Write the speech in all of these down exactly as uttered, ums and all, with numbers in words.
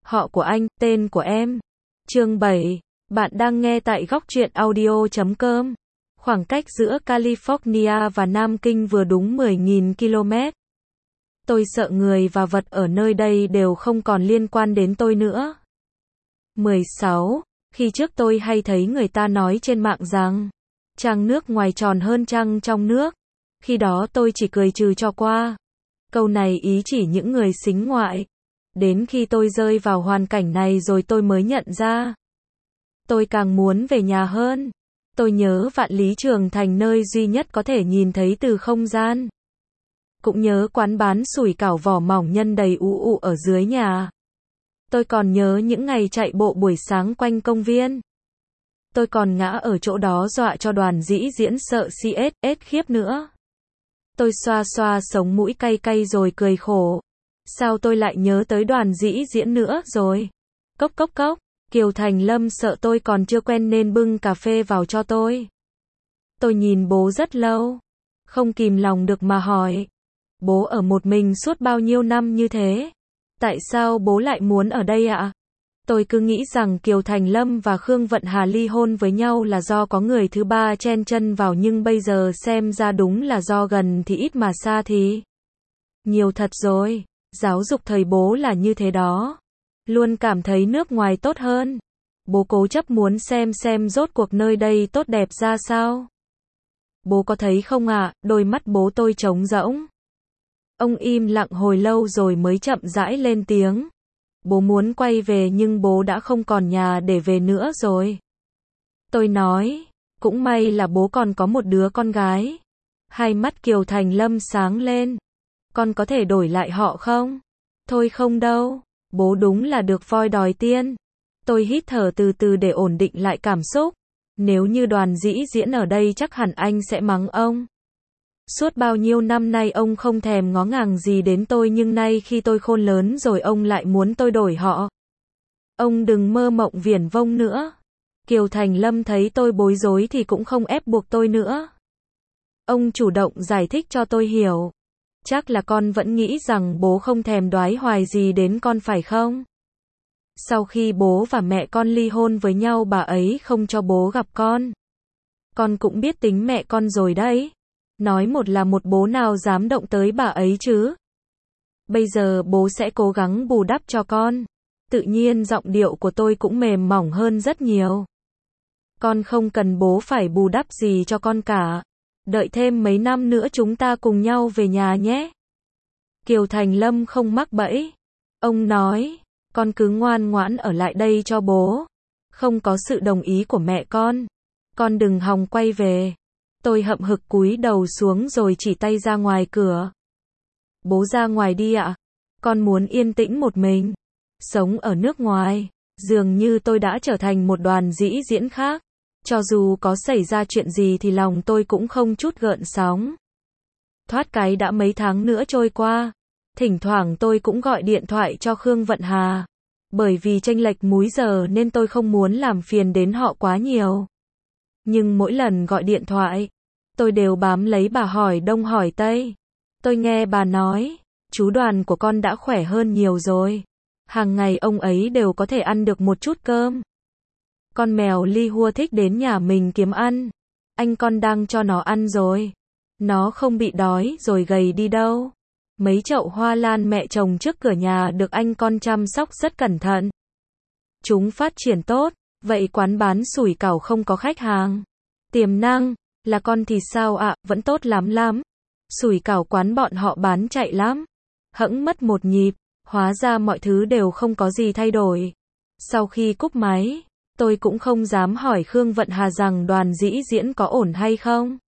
Họ của anh, tên của em. Chương bảy. Bạn đang nghe tại góc truyện audio chấm com. Khoảng cách giữa California và Nam Kinh vừa đúng mười nghìn ki lô mét. Tôi sợ người và vật ở nơi đây đều không còn liên quan đến tôi nữa. mười sáu. Khi trước tôi hay thấy người ta nói trên mạng rằng trăng nước ngoài tròn hơn trăng trong nước. Khi đó tôi chỉ cười trừ cho qua. Câu này ý chỉ những người sính ngoại. Đến khi tôi rơi vào hoàn cảnh này rồi tôi mới nhận ra. Tôi càng muốn về nhà hơn. Tôi nhớ Vạn Lý Trường Thành, nơi duy nhất có thể nhìn thấy từ không gian. Cũng nhớ quán bán sủi cảo vỏ mỏng nhân đầy ụ ụ ở dưới nhà. Tôi còn nhớ những ngày chạy bộ buổi sáng quanh công viên. Tôi còn ngã ở chỗ đó dọa cho Đoàn Dĩ Diễn sợ xê ét ét khiếp nữa. Tôi xoa xoa sống mũi cay cay rồi cười khổ. Sao tôi lại nhớ tới Đoàn Dĩ Diễn nữa rồi? Cốc cốc cốc. Kiều Thành Lâm sợ tôi còn chưa quen nên bưng cà phê vào cho tôi. Tôi nhìn bố rất lâu. Không kìm lòng được mà hỏi. Bố ở một mình suốt bao nhiêu năm như thế? Tại sao bố lại muốn ở đây ạ? Tôi cứ nghĩ rằng Kiều Thành Lâm và Khương Vận Hà ly hôn với nhau là do có người thứ ba chen chân vào, nhưng bây giờ xem ra đúng là do gần thì ít mà xa thì nhiều thật rồi. Giáo dục thời bố là như thế đó. Luôn cảm thấy nước ngoài tốt hơn. Bố cố chấp muốn xem xem rốt cuộc nơi đây tốt đẹp ra sao. Bố có thấy không ạ? À? Đôi mắt bố tôi trống rỗng. Ông im lặng hồi lâu rồi mới chậm rãi lên tiếng. Bố muốn quay về nhưng bố đã không còn nhà để về nữa rồi. Tôi nói, cũng may là bố còn có một đứa con gái. Hai mắt Kiều Thành Lâm sáng lên. Con có thể đổi lại họ không? Thôi không đâu. Bố đúng là được voi đòi tiên. Tôi hít thở từ từ để ổn định lại cảm xúc. Nếu như Đoàn Dĩ Diễn ở đây chắc hẳn anh sẽ mắng ông. Suốt bao nhiêu năm nay ông không thèm ngó ngàng gì đến tôi, nhưng nay khi tôi khôn lớn rồi ông lại muốn tôi đổi họ. Ông đừng mơ mộng viển vông nữa. Kiều Thành Lâm thấy tôi bối rối thì cũng không ép buộc tôi nữa. Ông chủ động giải thích cho tôi hiểu. Chắc là con vẫn nghĩ rằng bố không thèm đoái hoài gì đến con phải không? Sau khi bố và mẹ con ly hôn với nhau, bà ấy không cho bố gặp con. Con cũng biết tính mẹ con rồi đấy. Nói một là một, bố nào dám động tới bà ấy chứ? Bây giờ bố sẽ cố gắng bù đắp cho con. Tự nhiên giọng điệu của tôi cũng mềm mỏng hơn rất nhiều. Con không cần bố phải bù đắp gì cho con cả. Đợi thêm mấy năm nữa chúng ta cùng nhau về nhà nhé. Kiều Thành Lâm không mắc bẫy. Ông nói, con cứ ngoan ngoãn ở lại đây cho bố. Không có sự đồng ý của mẹ con, con đừng hòng quay về. Tôi hậm hực cúi đầu xuống rồi chỉ tay ra ngoài cửa. Bố ra ngoài đi ạ. Con muốn yên tĩnh một mình. Sống ở nước ngoài, dường như tôi đã trở thành một Đoàn Dĩ Diễn khác. Cho dù có xảy ra chuyện gì thì lòng tôi cũng không chút gợn sóng. Thoát cái đã mấy tháng nữa trôi qua. Thỉnh thoảng tôi cũng gọi điện thoại cho Khương Vận Hà. Bởi vì chênh lệch múi giờ nên tôi không muốn làm phiền đến họ quá nhiều. Nhưng mỗi lần gọi điện thoại, tôi đều bám lấy bà hỏi đông hỏi tây. Tôi nghe bà nói, chú Đoàn của con đã khỏe hơn nhiều rồi. Hàng ngày ông ấy đều có thể ăn được một chút cơm. Con mèo Li Hua thích đến nhà mình kiếm ăn. Anh con đang cho nó ăn rồi. Nó không bị đói rồi gầy đi đâu. Mấy chậu hoa lan mẹ trồng trước cửa nhà được anh con chăm sóc rất cẩn thận. Chúng phát triển tốt. Vậy quán bán sủi cảo không có khách hàng? Tiềm năng là con thì sao ạ? À? Vẫn tốt lắm lắm. Sủi cảo quán bọn họ bán chạy lắm. Hẫng mất một nhịp. Hóa ra mọi thứ đều không có gì thay đổi. Sau khi cúp máy, tôi cũng không dám hỏi Khương Vận Hà rằng Đoàn Dĩ Diễn có ổn hay không.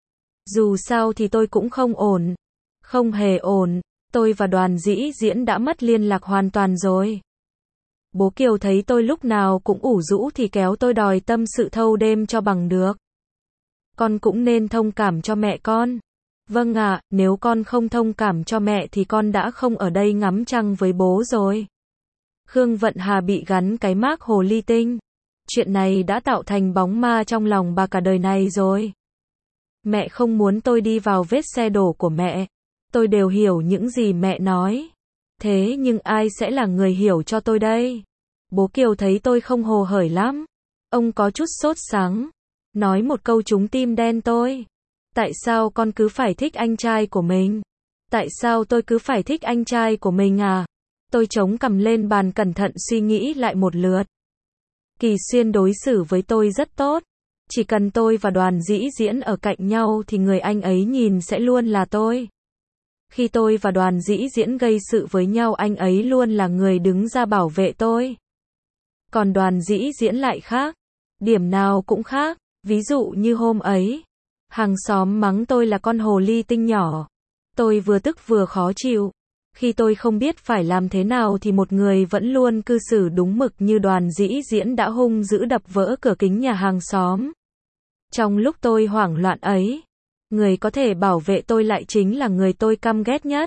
Dù sao thì tôi cũng không ổn. Không hề ổn. Tôi và Đoàn Dĩ Diễn đã mất liên lạc hoàn toàn rồi. Bố Kiều thấy tôi lúc nào cũng ủ rũ thì kéo tôi đòi tâm sự thâu đêm cho bằng được. Con cũng nên thông cảm cho mẹ con. Vâng ạ, à, nếu con không thông cảm cho mẹ thì con đã không ở đây ngắm trăng với bố rồi. Khương Vận Hà bị gắn cái mác hồ ly tinh. Chuyện này đã tạo thành bóng ma trong lòng bà cả đời này rồi. Mẹ không muốn tôi đi vào vết xe đổ của mẹ. Tôi đều hiểu những gì mẹ nói. Thế nhưng ai sẽ là người hiểu cho tôi đây? Bố Kiều thấy tôi không hồ hởi lắm. Ông có chút sốt sắng. Nói một câu trúng tim đen tôi. Tại sao con cứ phải thích anh trai của mình? Tại sao tôi cứ phải thích anh trai của mình à? Tôi chống cằm lên bàn cẩn thận suy nghĩ lại một lượt. Kỳ Xuyên đối xử với tôi rất tốt. Chỉ cần tôi và Đoàn Dĩ Diễn ở cạnh nhau thì người anh ấy nhìn sẽ luôn là tôi. Khi tôi và Đoàn Dĩ Diễn gây sự với nhau, anh ấy luôn là người đứng ra bảo vệ tôi. Còn Đoàn Dĩ Diễn lại khác. Điểm nào cũng khác. Ví dụ như hôm ấy, hàng xóm mắng tôi là con hồ ly tinh nhỏ. Tôi vừa tức vừa khó chịu. Khi tôi không biết phải làm thế nào thì một người vẫn luôn cư xử đúng mực như Đoàn Dĩ Diễn đã hung dữ đập vỡ cửa kính nhà hàng xóm. Trong lúc tôi hoảng loạn ấy, người có thể bảo vệ tôi lại chính là người tôi căm ghét nhất.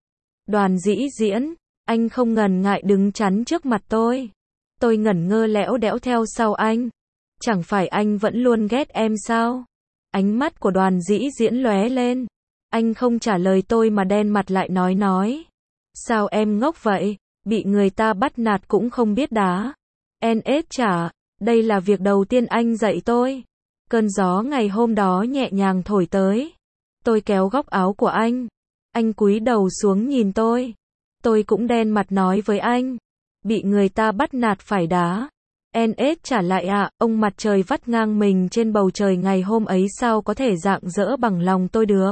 Đoàn Dĩ Diễn, anh không ngần ngại đứng chắn trước mặt tôi. Tôi ngẩn ngơ lẽo đẽo theo sau anh. Chẳng phải anh vẫn luôn ghét em sao? Ánh mắt của Đoàn Dĩ Diễn lóe lên. Anh không trả lời tôi mà đen mặt lại nói nói. Sao em ngốc vậy? Bị người ta bắt nạt cũng không biết đá. En ết chả, đây là việc đầu tiên anh dạy tôi. Cơn gió ngày hôm đó nhẹ nhàng thổi tới. Tôi kéo góc áo của anh. Anh cúi đầu xuống nhìn tôi. Tôi cũng đen mặt nói với anh. Bị người ta bắt nạt phải đá. En ết trả lại ạ, à, ông mặt trời vắt ngang mình trên bầu trời ngày hôm ấy sao có thể rạng rỡ bằng lòng tôi được.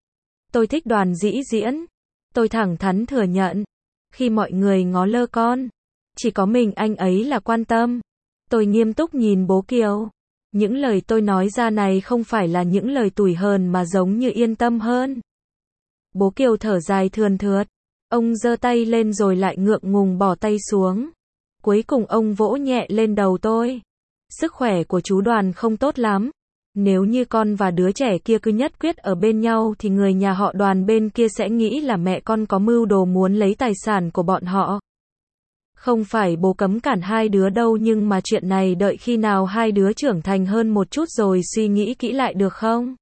Tôi thích Đoàn Dĩ Diễn. Tôi thẳng thắn thừa nhận. Khi mọi người ngó lơ con, chỉ có mình anh ấy là quan tâm. Tôi nghiêm túc nhìn bố Kiều. Những lời tôi nói ra này không phải là những lời tủi hờn mà giống như yên tâm hơn. Bố Kiều thở dài thườn thượt. Ông giơ tay lên rồi lại ngượng ngùng bỏ tay xuống. Cuối cùng ông vỗ nhẹ lên đầu tôi. Sức khỏe của chú Đoàn không tốt lắm. Nếu như con và đứa trẻ kia cứ nhất quyết ở bên nhau thì người nhà họ Đoàn bên kia sẽ nghĩ là mẹ con có mưu đồ muốn lấy tài sản của bọn họ. Không phải bố cấm cản hai đứa đâu, nhưng mà chuyện này đợi khi nào hai đứa trưởng thành hơn một chút rồi suy nghĩ kỹ lại được không?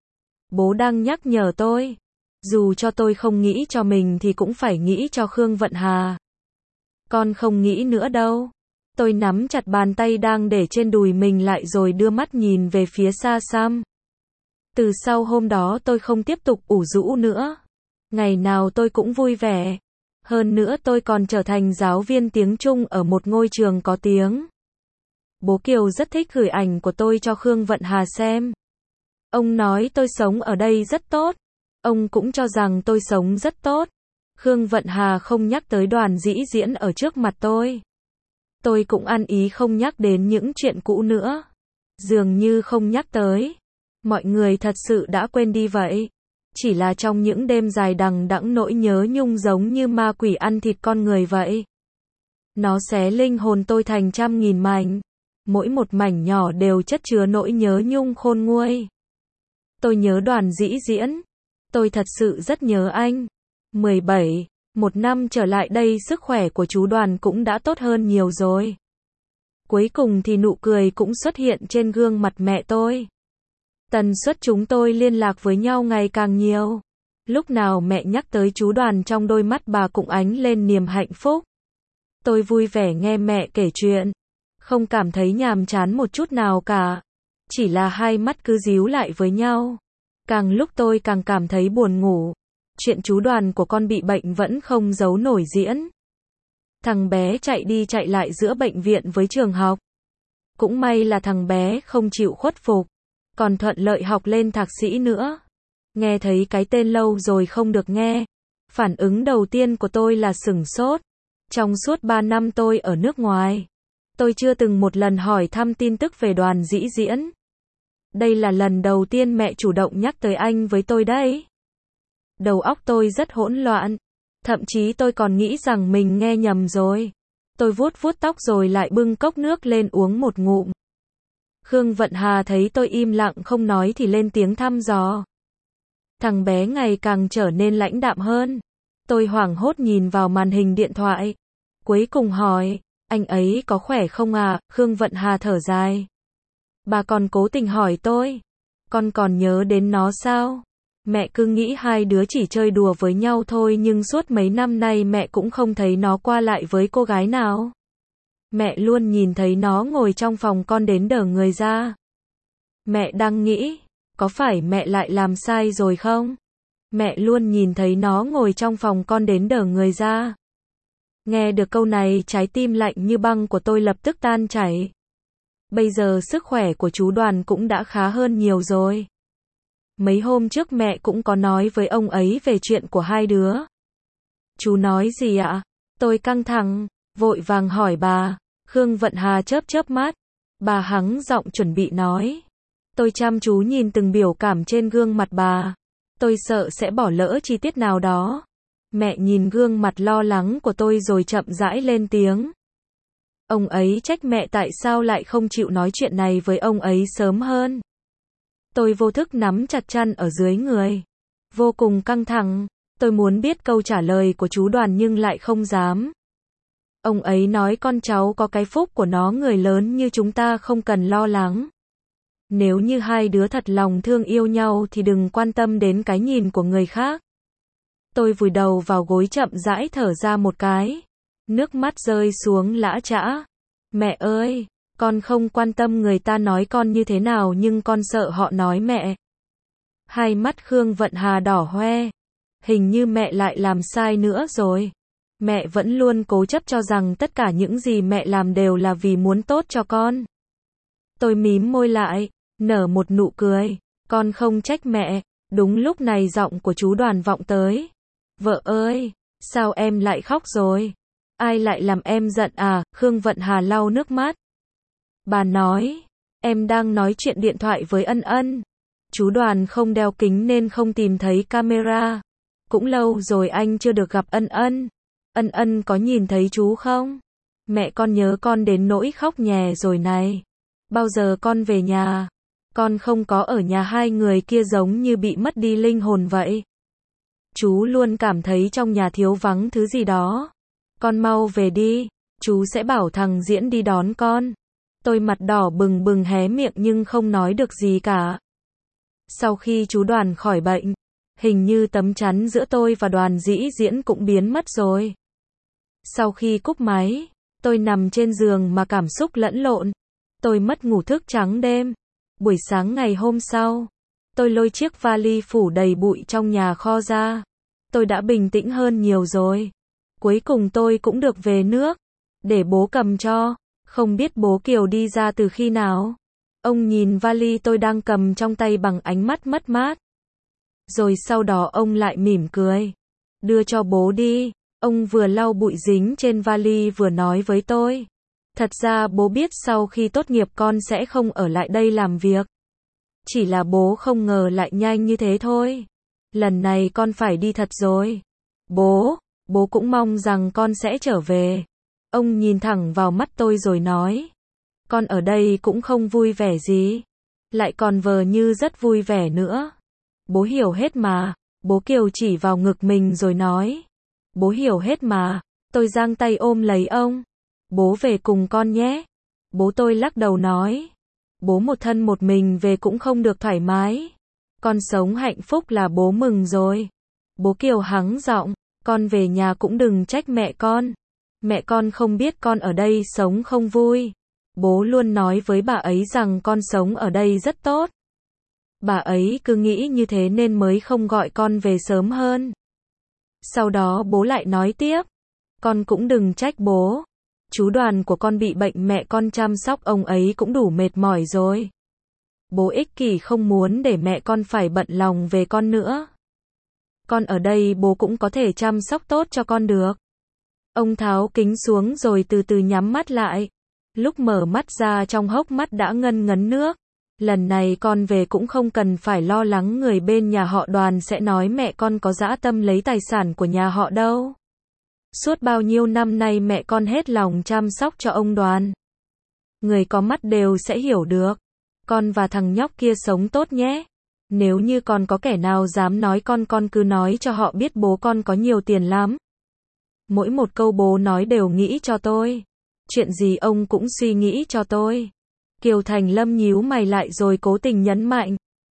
Bố đang nhắc nhở tôi. Dù cho tôi không nghĩ cho mình thì cũng phải nghĩ cho Khương Vận Hà. Con không nghĩ nữa đâu. Tôi nắm chặt bàn tay đang để trên đùi mình lại rồi đưa mắt nhìn về phía xa xăm. Từ sau hôm đó tôi không tiếp tục ủ rũ nữa. Ngày nào tôi cũng vui vẻ. Hơn nữa tôi còn trở thành giáo viên tiếng Trung ở một ngôi trường có tiếng. Bố Kiều rất thích gửi ảnh của tôi cho Khương Vận Hà xem. Ông nói tôi sống ở đây rất tốt. Ông cũng cho rằng tôi sống rất tốt. Khương Vận Hà không nhắc tới Đoàn Dĩ Diễn ở trước mặt tôi. Tôi cũng ăn ý không nhắc đến những chuyện cũ nữa. Dường như không nhắc tới. Mọi người thật sự đã quên đi vậy. Chỉ là trong những đêm dài đằng đẵng nỗi nhớ nhung giống như ma quỷ ăn thịt con người vậy. Nó xé linh hồn tôi thành trăm nghìn mảnh. Mỗi một mảnh nhỏ đều chất chứa nỗi nhớ nhung khôn nguôi. Tôi nhớ Đoàn Dĩ Diễn. Tôi thật sự rất nhớ anh. mười bảy, một năm trở lại đây sức khỏe của chú Đoàn cũng đã tốt hơn nhiều rồi. Cuối cùng thì nụ cười cũng xuất hiện trên gương mặt mẹ tôi. Tần suất chúng tôi liên lạc với nhau ngày càng nhiều. Lúc nào mẹ nhắc tới chú Đoàn trong đôi mắt bà cũng ánh lên niềm hạnh phúc. Tôi vui vẻ nghe mẹ kể chuyện. Không cảm thấy nhàm chán một chút nào cả. Chỉ là hai mắt cứ díu lại với nhau. Càng lúc tôi càng cảm thấy buồn ngủ. Chuyện chú Đoàn của con bị bệnh vẫn không giấu nổi diễn. Thằng bé chạy đi chạy lại giữa bệnh viện với trường học. Cũng may là thằng bé không chịu khuất phục. Còn thuận lợi học lên thạc sĩ nữa. Nghe thấy cái tên lâu rồi không được nghe. Phản ứng đầu tiên của tôi là sửng sốt. Trong suốt ba năm tôi ở nước ngoài, tôi chưa từng một lần hỏi thăm tin tức về Đoàn Dĩ Diễn. Đây là lần đầu tiên mẹ chủ động nhắc tới anh với tôi đấy. Đầu óc tôi rất hỗn loạn. Thậm chí tôi còn nghĩ rằng mình nghe nhầm rồi. Tôi vuốt vuốt tóc rồi lại bưng cốc nước lên uống một ngụm. Khương Vận Hà thấy tôi im lặng không nói thì lên tiếng thăm dò. Thằng bé ngày càng trở nên lãnh đạm hơn. Tôi hoảng hốt nhìn vào màn hình điện thoại. Cuối cùng hỏi, anh ấy có khỏe không à? Khương Vận Hà thở dài. Bà còn cố tình hỏi tôi. Con còn nhớ đến nó sao? Mẹ cứ nghĩ hai đứa chỉ chơi đùa với nhau thôi nhưng suốt mấy năm nay mẹ cũng không thấy nó qua lại với cô gái nào. Mẹ luôn nhìn thấy nó ngồi trong phòng con đến đờ người ra. Mẹ đang nghĩ, có phải mẹ lại làm sai rồi không? Mẹ luôn nhìn thấy nó ngồi trong phòng con đến đờ người ra. Nghe được câu này, trái tim lạnh như băng của tôi lập tức tan chảy. Bây giờ sức khỏe của chú Đoàn cũng đã khá hơn nhiều rồi. Mấy hôm trước mẹ cũng có nói với ông ấy về chuyện của hai đứa. Chú nói gì ạ? Tôi căng thẳng, vội vàng hỏi bà. Khương Vận Hà chớp chớp mắt. Bà hắng giọng chuẩn bị nói. Tôi chăm chú nhìn từng biểu cảm trên gương mặt bà. Tôi sợ sẽ bỏ lỡ chi tiết nào đó. Mẹ nhìn gương mặt lo lắng của tôi rồi chậm rãi lên tiếng. Ông ấy trách mẹ tại sao lại không chịu nói chuyện này với ông ấy sớm hơn. Tôi vô thức nắm chặt chăn ở dưới người. Vô cùng căng thẳng. Tôi muốn biết câu trả lời của chú Đoàn nhưng lại không dám. Ông ấy nói con cháu có cái phúc của nó, người lớn như chúng ta không cần lo lắng. Nếu như hai đứa thật lòng thương yêu nhau thì đừng quan tâm đến cái nhìn của người khác. Tôi vùi đầu vào gối chậm rãi thở ra một cái. Nước mắt rơi xuống lã chã. Mẹ ơi, con không quan tâm người ta nói con như thế nào nhưng con sợ họ nói mẹ. Hai mắt Khương Vận Hà đỏ hoe. Hình như mẹ lại làm sai nữa rồi. Mẹ vẫn luôn cố chấp cho rằng tất cả những gì mẹ làm đều là vì muốn tốt cho con. Tôi mím môi lại, nở một nụ cười. Con không trách mẹ. Đúng lúc này giọng của chú Đoàn vọng tới. Vợ ơi, sao em lại khóc rồi? Ai lại làm em giận à? Khương Vận Hà lau nước mắt. Bà nói, em đang nói chuyện điện thoại với Ân Ân. Chú Đoàn không đeo kính nên không tìm thấy camera. Cũng lâu rồi anh chưa được gặp Ân Ân. Ân Ân có nhìn thấy chú không? Mẹ con nhớ con đến nỗi khóc nhè rồi này. Bao giờ con về nhà? Con không có ở nhà, hai người kia giống như bị mất đi linh hồn vậy. Chú luôn cảm thấy trong nhà thiếu vắng thứ gì đó. Con mau về đi, chú sẽ bảo thằng Diễn đi đón con. Tôi mặt đỏ bừng bừng hé miệng nhưng không nói được gì cả. Sau khi chú Đoàn khỏi bệnh, hình như tấm chắn giữa tôi và Đoàn Dĩ Diễn cũng biến mất rồi. Sau khi cúp máy, tôi nằm trên giường mà cảm xúc lẫn lộn. Tôi mất ngủ thức trắng đêm. Buổi sáng ngày hôm sau, tôi lôi chiếc vali phủ đầy bụi trong nhà kho ra. Tôi đã bình tĩnh hơn nhiều rồi. Cuối cùng tôi cũng được về nước. Để bố cầm cho. Không biết bố Kiều đi ra từ khi nào. Ông nhìn vali tôi đang cầm trong tay bằng ánh mắt mất mát. Rồi sau đó ông lại mỉm cười. Đưa cho bố đi. Ông vừa lau bụi dính trên vali vừa nói với tôi. Thật ra bố biết sau khi tốt nghiệp con sẽ không ở lại đây làm việc. Chỉ là bố không ngờ lại nhanh như thế thôi. Lần này con phải đi thật rồi. Bố, bố cũng mong rằng con sẽ trở về. Ông nhìn thẳng vào mắt tôi rồi nói. Con ở đây cũng không vui vẻ gì. Lại còn vờ như rất vui vẻ nữa. Bố hiểu hết mà. Bố Kiều chỉ vào ngực mình rồi nói. Bố hiểu hết mà. Tôi giang tay ôm lấy ông. Bố về cùng con nhé. Bố tôi lắc đầu nói. Bố một thân một mình về cũng không được thoải mái. Con sống hạnh phúc là bố mừng rồi. Bố Kiều hắng giọng. Con về nhà cũng đừng trách mẹ con. Mẹ con không biết con ở đây sống không vui. Bố luôn nói với bà ấy rằng con sống ở đây rất tốt. Bà ấy cứ nghĩ như thế nên mới không gọi con về sớm hơn. Sau đó bố lại nói tiếp. Con cũng đừng trách bố. Chú Đoàn của con bị bệnh, mẹ con chăm sóc ông ấy cũng đủ mệt mỏi rồi. Bố ích kỷ không muốn để mẹ con phải bận lòng về con nữa. Con ở đây bố cũng có thể chăm sóc tốt cho con được. Ông tháo kính xuống rồi từ từ nhắm mắt lại. Lúc mở mắt ra trong hốc mắt đã ngân ngấn nước. Lần này con về cũng không cần phải lo lắng người bên nhà họ Đoàn sẽ nói mẹ con có dã tâm lấy tài sản của nhà họ đâu. Suốt bao nhiêu năm nay mẹ con hết lòng chăm sóc cho ông Đoàn. Người có mắt đều sẽ hiểu được. Con và thằng nhóc kia sống tốt nhé. Nếu như còn có kẻ nào dám nói con con cứ nói cho họ biết bố con có nhiều tiền lắm. Mỗi một câu bố nói đều nghĩ cho tôi. Chuyện gì ông cũng suy nghĩ cho tôi. Kiều Thành Lâm nhíu mày lại rồi cố tình nhấn mạnh.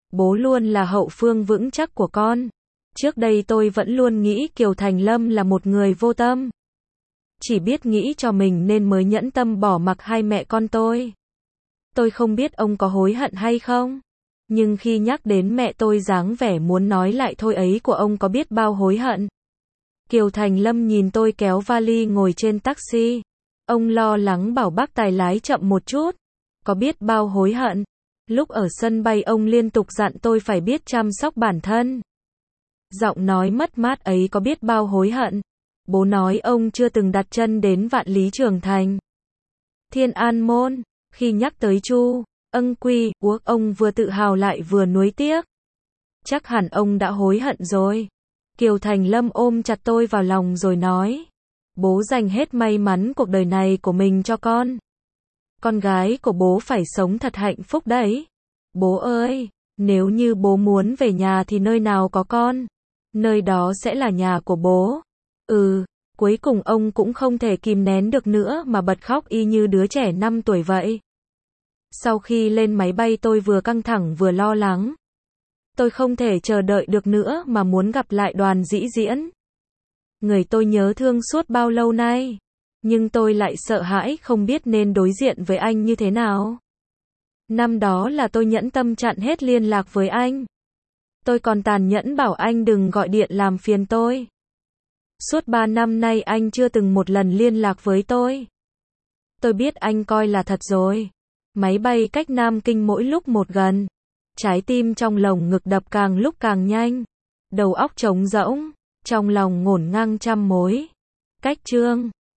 Bố luôn là hậu phương vững chắc của con. Trước đây tôi vẫn luôn nghĩ Kiều Thành Lâm là một người vô tâm. Chỉ biết nghĩ cho mình nên mới nhẫn tâm bỏ mặc hai mẹ con tôi. Tôi không biết ông có hối hận hay không. Nhưng khi nhắc đến mẹ tôi dáng vẻ muốn nói lại thôi ấy của ông có biết bao hối hận. Kiều Thành Lâm nhìn tôi kéo vali ngồi trên taxi. Ông lo lắng bảo bác tài lái chậm một chút. Có biết bao hối hận. Lúc ở sân bay ông liên tục dặn tôi phải biết chăm sóc bản thân. Giọng nói mất mát ấy có biết bao hối hận. Bố nói ông chưa từng đặt chân đến Vạn Lý Trường Thành, Thiên An Môn. Khi nhắc tới Chu Ân Quy, Uốc, ông vừa tự hào lại vừa nuối tiếc. Chắc hẳn ông đã hối hận rồi. Kiều Thành Lâm ôm chặt tôi vào lòng rồi nói. Bố dành hết may mắn cuộc đời này của mình cho con. Con gái của bố phải sống thật hạnh phúc đấy. Bố ơi, nếu như bố muốn về nhà thì nơi nào có con, nơi đó sẽ là nhà của bố. Ừ, cuối cùng ông cũng không thể kìm nén được nữa mà bật khóc y như đứa trẻ năm tuổi vậy. Sau khi lên máy bay tôi vừa căng thẳng vừa lo lắng. Tôi không thể chờ đợi được nữa mà muốn gặp lại Đoàn Dĩ Diễn. Người tôi nhớ thương suốt bao lâu nay. Nhưng tôi lại sợ hãi không biết nên đối diện với anh như thế nào. Năm đó là tôi nhẫn tâm chặn hết liên lạc với anh. Tôi còn tàn nhẫn bảo anh đừng gọi điện làm phiền tôi. Suốt ba năm nay anh chưa từng một lần liên lạc với tôi. Tôi biết anh coi là thật rồi. Máy bay cách Nam Kinh mỗi lúc một gần. Trái tim trong lồng ngực đập càng lúc càng nhanh. Đầu óc trống rỗng, trong lòng ngổn ngang trăm mối. Cách chương